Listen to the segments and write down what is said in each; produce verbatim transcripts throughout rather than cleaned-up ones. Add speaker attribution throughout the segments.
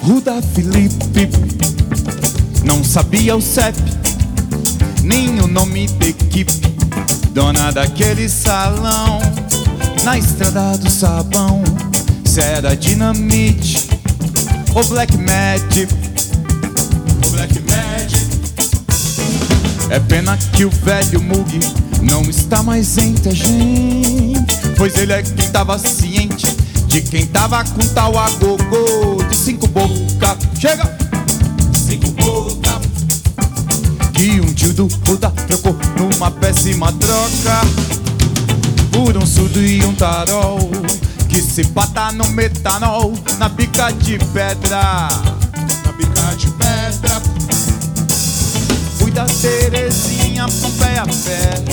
Speaker 1: Ruda Felipe não sabia o C E P, nem o nome da equipe, dona daquele salão na estrada do sabão. Se era Dinamite ou Black Magic, ou Black Magic. É pena que o velho Mug não está mais entre a gente, pois ele é quem tava ciente de quem tava com tal agogô de cinco boca. Chega! Cinco boca. Que um tio do Ruda trocou numa péssima troca por um surdo e um tarol que se bata no metanol na bica de pedra. Na bica de pedra. Fui da Terezinha, Pompeia a pé.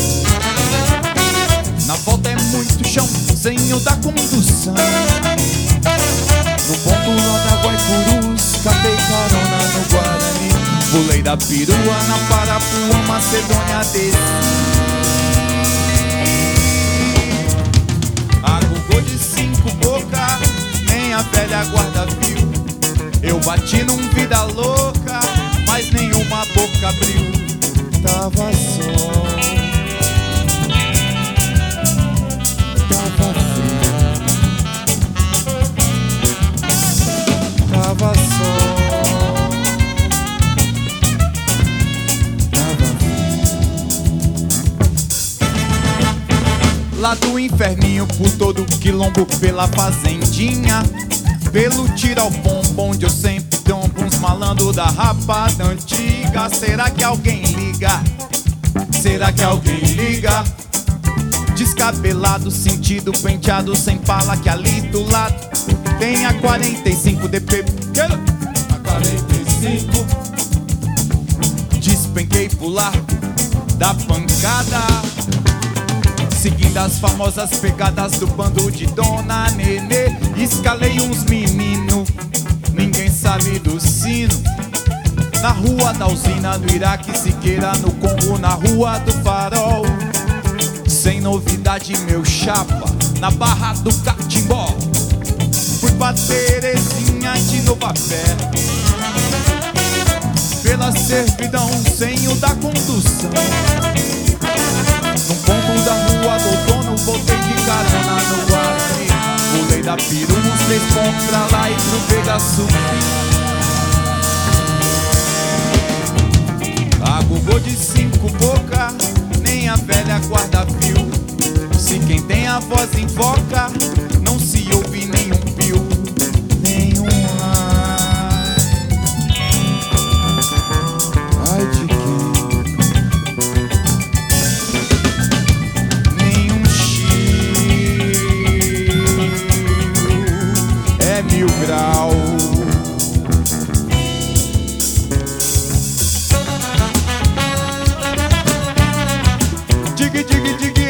Speaker 1: Na volta é muito chão, sem o da condução. No ponto lá da Guaipurus, catei carona no Guarani. Pulei da perua na Parapuã, Macedônia desci. Agogô de cinco boca, nem a velha guarda viu. Eu bati num vida louca, mas nenhuma boca abriu. Tava só, tava frio, tava só, tava frio. Lá do inferninho por todo quilombo, pela fazendinha, pelo tiro ao pombo, onde eu sempre tombo uns malandro da rapada antiga. Será que alguém liga? Será que alguém liga? Descabelado, sentido, penteado, sem pala, que ali do lado tem a quarenta e cinco D P. A quarenta e cinco. Despenquei pular da pancada, seguindo as famosas pegadas do bando de Dona Nenê. Escalei uns menino, ninguém sabe do sino. Na rua da usina, no Iraque, Siqueira, no Congo, na rua do Farol. Sem novidade, meu chapa, na Barra do Catimbó. Fui pra Terezinha de novo a pé, pela servidão, sem o da condução. No ponto da rua do Outono, voltei de carona no Guarani. Pulei da Piru, uns três pontos pra lá e pro Vega Sul. Agogô de cinco boca, nem a velha guarda viu. Se quem tem a voz invoca, não se ouve nenhum pio, nenhum ai. Ai de quem? Nenhum chio, é mil grau. Digue, digue, digue.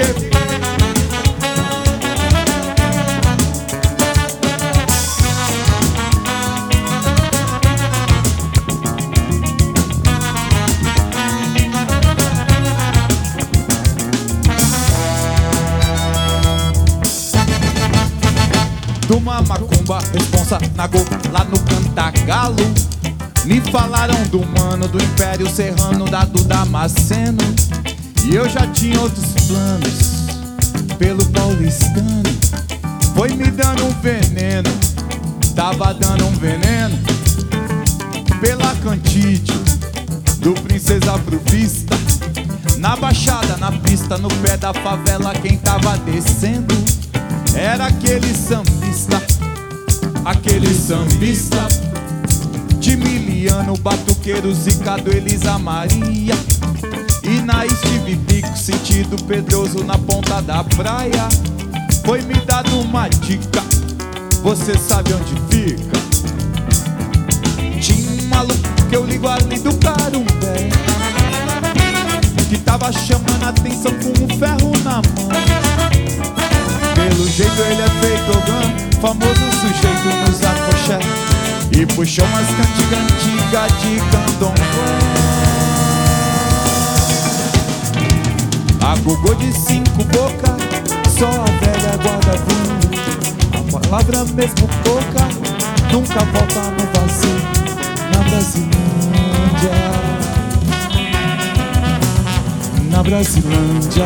Speaker 1: Toma macumba, responsa, nagô, lá no Cantagalo. Me falaram do mano do Império Serrano, da do Damasceno. E eu já tinha outros planos pelo paulistano. Foi me dando um veneno, tava dando um veneno pela Cantide, do Princesa pro Vista. Na baixada, na pista, no pé da favela, quem tava descendo era aquele sambista, aquele sambista de Miliano, Batuqueiro, Zicado, Elisa Maria. E na Steve Pico, sentido Pedroso, na ponta da praia. Foi me dado uma dica, você sabe onde fica? Tinha um maluco que eu ligo ali do Carumbé, que tava chamando a atenção com um ferro na mão. Pelo jeito ele é feito ogã, famoso sujeito nos afoxé, e puxou umas cantigas antigas de candomblé. Agogô de cinco boca, só a velha guarda vinho. A palavra mesmo pouca, nunca volta no vazio. Na Brasilândia, na Brasilândia,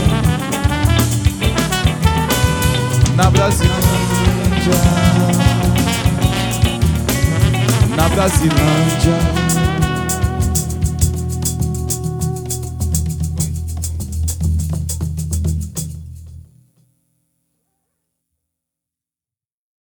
Speaker 1: na Brasilândia, na Brasilândia.